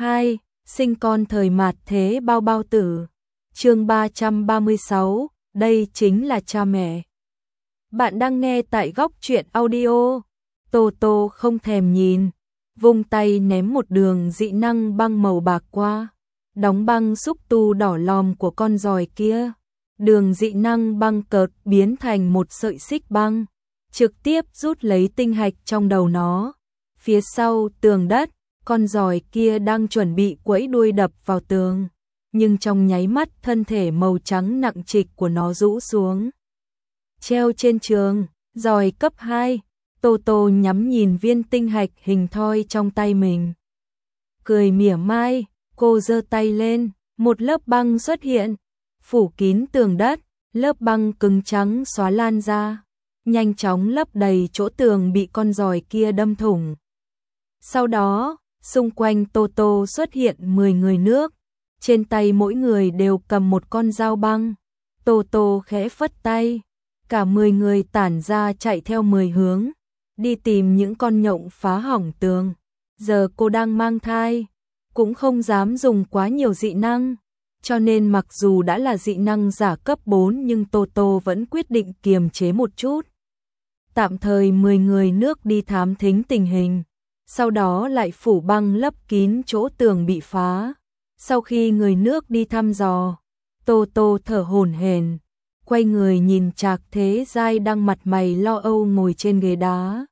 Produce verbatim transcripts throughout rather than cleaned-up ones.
hai, sinh con thời mạt thế bao bao tử. Chương ba trăm ba mươi sáu, đây chính là cha mẹ. Bạn đang nghe tại Góc Truyện Audio. Tô Tô không thèm nhìn, vung tay ném một đường dị năng băng màu bạc qua, đóng băng xúc tu đỏ lòm của con giòi kia. Đường dị năng băng cợt biến thành một sợi xích băng, trực tiếp rút lấy tinh hạch trong đầu nó. Phía sau tường đất, con giòi kia đang chuẩn bị quẫy đuôi đập vào tường, nhưng trong nháy mắt thân thể màu trắng nặng trịch của nó rũ xuống. Treo trên trường, giòi cấp hai, Tô Tô nhắm nhìn viên tinh hạch hình thoi trong tay mình. Cười mỉa mai, cô giơ tay lên, một lớp băng xuất hiện, phủ kín tường đất, lớp băng cứng trắng xóa lan ra, nhanh chóng lấp đầy chỗ tường bị con giòi kia đâm thủng. Sau đó, xung quanh Tô Tô xuất hiện mười người nước, trên tay mỗi người đều cầm một con dao băng. Tô Tô khẽ phất tay, cả mười người tản ra chạy theo mười hướng, đi tìm những con nhộng phá hỏng tường. Giờ cô đang mang thai, cũng không dám dùng quá nhiều dị năng, cho nên mặc dù đã là dị năng giả cấp bốn nhưng Tô Tô vẫn quyết định kiềm chế một chút. Tạm thời mười người nước đi thám thính tình hình, sau đó lại phủ băng lấp kín chỗ tường bị phá. Sau khi người nước đi thăm dò, Tô Tô thở hổn hển, quay người nhìn Trạc Thế Giai đang mặt mày lo âu ngồi trên ghế đá.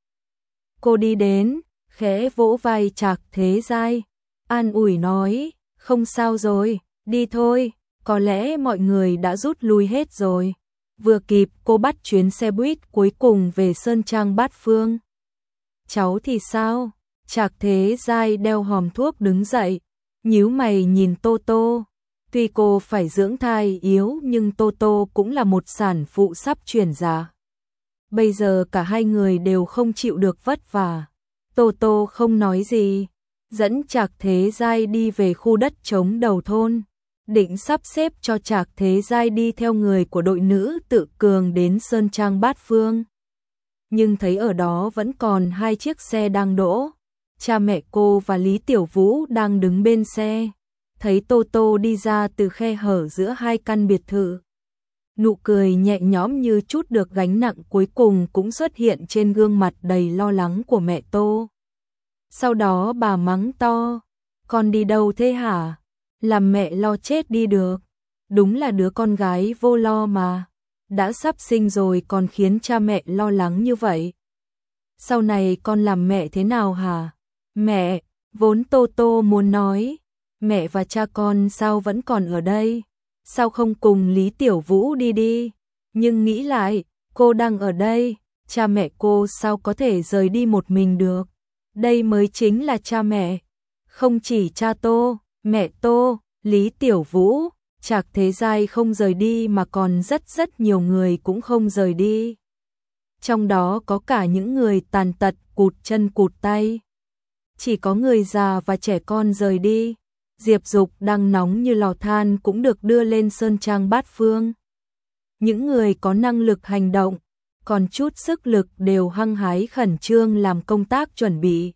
Cô đi đến, khẽ vỗ vai Trạc Thế Giai, an ủi nói, không sao rồi, đi thôi, có lẽ mọi người đã rút lui hết rồi. Vừa kịp cô bắt chuyến xe buýt cuối cùng về Sơn Trang Bát Phương. Cháu thì sao? Trạc Thế Giai đeo hòm thuốc đứng dậy, nhíu mày nhìn Tô Tô. Tuy cô phải dưỡng thai yếu nhưng Tô Tô cũng là một sản phụ sắp chuyển già. Bây giờ cả hai người đều không chịu được vất vả. Tô Tô không nói gì, dẫn Trạc Thế Giai đi về khu đất trống đầu thôn, định sắp xếp cho Trạc Thế Giai đi theo người của đội nữ tự cường đến Sơn Trang Bát Phương. Nhưng thấy ở đó vẫn còn hai chiếc xe đang đỗ. Cha mẹ cô và Lý Tiểu Vũ đang đứng bên xe, thấy Tô Tô đi ra từ khe hở giữa hai căn biệt thự. Nụ cười nhẹ nhõm như chút được gánh nặng cuối cùng cũng xuất hiện trên gương mặt đầy lo lắng của mẹ Tô. Sau đó bà mắng to, con đi đâu thế hả? Làm mẹ lo chết đi được. Đúng là đứa con gái vô lo mà, đã sắp sinh rồi còn khiến cha mẹ lo lắng như vậy. Sau này con làm mẹ thế nào hả? Mẹ, vốn Tô Tô muốn nói, mẹ và cha con sao vẫn còn ở đây? Sao không cùng Lý Tiểu Vũ đi đi? Nhưng nghĩ lại, cô đang ở đây, cha mẹ cô sao có thể rời đi một mình được? Đây mới chính là cha mẹ. Không chỉ cha Tô, mẹ Tô, Lý Tiểu Vũ, Trạc Thế Giai không rời đi mà còn rất rất nhiều người cũng không rời đi. Trong đó có cả những người tàn tật cụt chân cụt tay. Chỉ có người già và trẻ con rời đi. Diệp Dục đang nóng như lò than cũng được đưa lên Sơn Trang Bát Phương. Những người có năng lực hành động, còn chút sức lực đều hăng hái khẩn trương làm công tác chuẩn bị.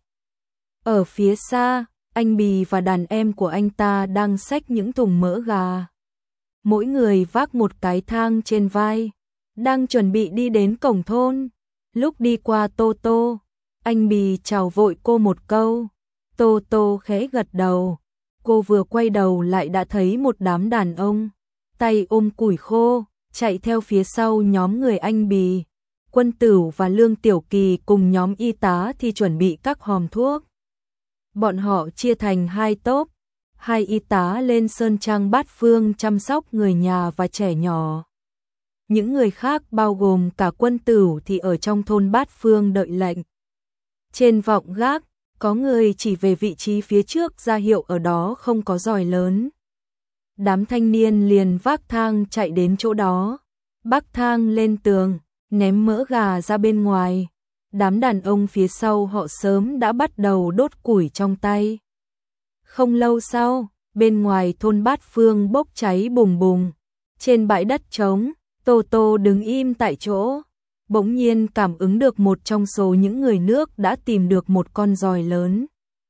Ở phía xa, anh Bì và đàn em của anh ta đang xách những thùng mỡ gà. Mỗi người vác một cái thang trên vai, đang chuẩn bị đi đến cổng thôn. Lúc đi qua Tô Tô, anh Bì chào vội cô một câu. Tô Tô khẽ gật đầu. Cô vừa quay đầu lại đã thấy một đám đàn ông, tay ôm củi khô, chạy theo phía sau nhóm người anh Bì. Quân Tửu và Lương Tiểu Kỳ cùng nhóm y tá thì chuẩn bị các hòm thuốc. Bọn họ chia thành hai tốp, hai y tá lên Sơn Trang Bát Phương chăm sóc người nhà và trẻ nhỏ. Những người khác bao gồm cả Quân Tửu thì ở trong thôn Bát Phương đợi lệnh. Trên vọng gác, có người chỉ về vị trí phía trước ra hiệu ở đó không có giòi lớn. Đám thanh niên liền vác thang chạy đến chỗ đó, bắc thang lên tường, ném mỡ gà ra bên ngoài. Đám đàn ông phía sau họ sớm đã bắt đầu đốt củi trong tay. Không lâu sau, bên ngoài thôn Bát Phương bốc cháy bùng bùng. Trên bãi đất trống, Tô Tô đứng im tại chỗ. Bỗng nhiên cảm ứng được một trong số những người nước đã tìm được một con giòi lớn.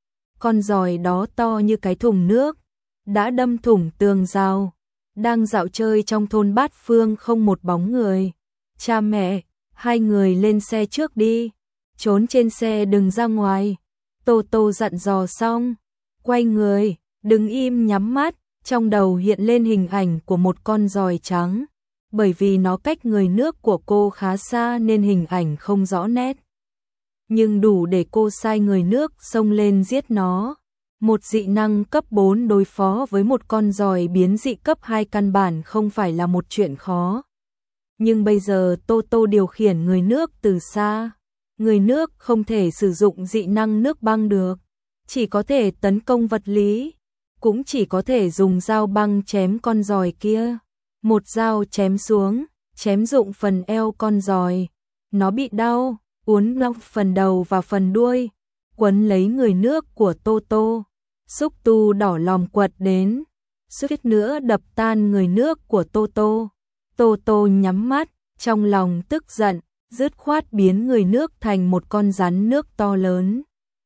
con giòi đó to như cái thùng nước, đã đâm thủng tường rào, đang dạo chơi trong thôn Bát Phương không một bóng người. Cha mẹ, hai người lên xe trước đi, trốn trên xe đừng ra ngoài. Tô Tô dặn dò xong, quay người, đứng im nhắm mắt, trong đầu hiện lên hình ảnh của một con giòi trắng. Bởi vì nó cách người nước của cô khá xa nên hình ảnh không rõ nét. Nhưng đủ để cô sai người nước xông lên giết nó. Một dị năng cấp bốn đối phó với một con giòi biến dị cấp hai căn bản không phải là một chuyện khó. Nhưng bây giờ Tô Tô điều khiển người nước từ xa. Người nước không thể sử dụng dị năng nước băng được. Chỉ có thể tấn công vật lý. Cũng chỉ có thể dùng dao băng chém con giòi kia. Một dao chém xuống, chém rụng phần eo con giòi. Nó bị đau, uốn lóc phần đầu và phần đuôi, quấn lấy người nước của Tô Tô. Xúc tu đỏ lòm quật đến, suýt nữa đập tan người nước của Tô Tô. Tô Tô nhắm mắt, trong lòng tức giận, dứt khoát biến người nước thành một con rắn nước to lớn.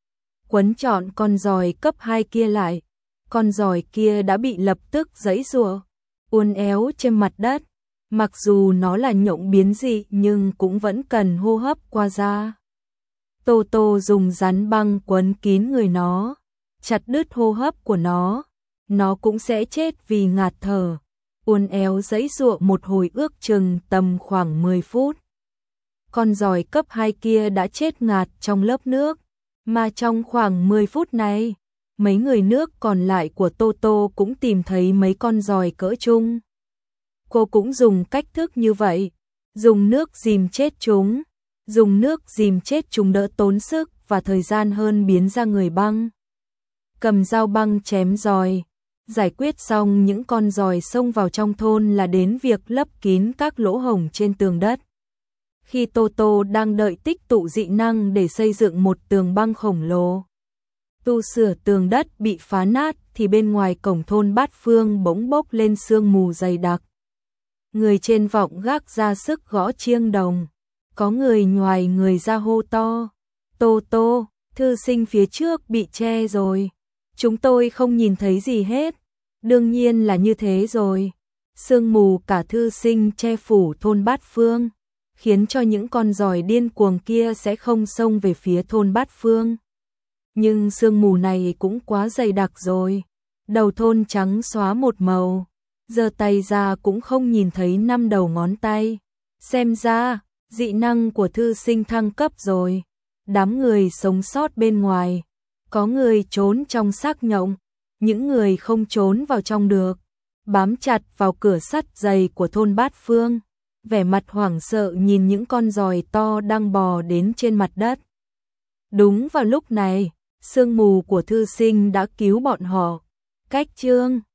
Quấn trọn con giòi cấp hai kia lại, con giòi kia đã bị lập tức giãy giụa, uốn éo trên mặt đất. Mặc dù nó là nhộng biến dị nhưng cũng vẫn cần hô hấp qua da. Tô Tô dùng rắn băng quấn kín người nó, chặt đứt hô hấp của nó, nó cũng sẽ chết vì ngạt thở. Uốn éo giãy giụa một hồi ước chừng tầm khoảng mười phút. Con giòi cấp hai kia đã chết ngạt trong lớp nước, mà trong khoảng mười phút này, mấy người nước còn lại của Tô Tô cũng tìm thấy mấy con giòi cỡ trung. Cô cũng dùng cách thức như vậy, dùng nước dìm chết chúng, dùng nước dìm chết chúng đỡ tốn sức và thời gian hơn biến ra người băng. Cầm dao băng chém giòi, giải quyết xong những con giòi xông vào trong thôn là đến việc lấp kín các lỗ hổng trên tường đất. Khi Tô Tô đang đợi tích tụ dị năng để xây dựng một tường băng khổng lồ, tu sửa tường đất bị phá nát thì bên ngoài cổng thôn Bát Phương bỗng bốc lên sương mù dày đặc. Người trên vọng gác ra sức gõ chiêng đồng, có người nhoài người ra hô to. Tô Tô, thư sinh phía trước bị che rồi. Chúng tôi không nhìn thấy gì hết. Đương nhiên là như thế rồi. Sương mù cả thư sinh che phủ thôn Bát Phương, khiến cho những con giòi điên cuồng kia sẽ không xông về phía thôn Bát Phương. Nhưng sương mù này cũng quá dày đặc rồi. Đầu thôn trắng xóa một màu. Giơ tay ra cũng không nhìn thấy năm đầu ngón tay. Xem ra, dị năng của thư sinh thăng cấp rồi. Đám người sống sót bên ngoài, có người trốn trong xác nhộng, những người không trốn vào trong được, bám chặt vào cửa sắt dày của thôn Bát Phương, vẻ mặt hoảng sợ nhìn những con giòi to đang bò đến trên mặt đất. Đúng vào lúc này, sương mù của thư sinh đã cứu bọn họ. Cách chương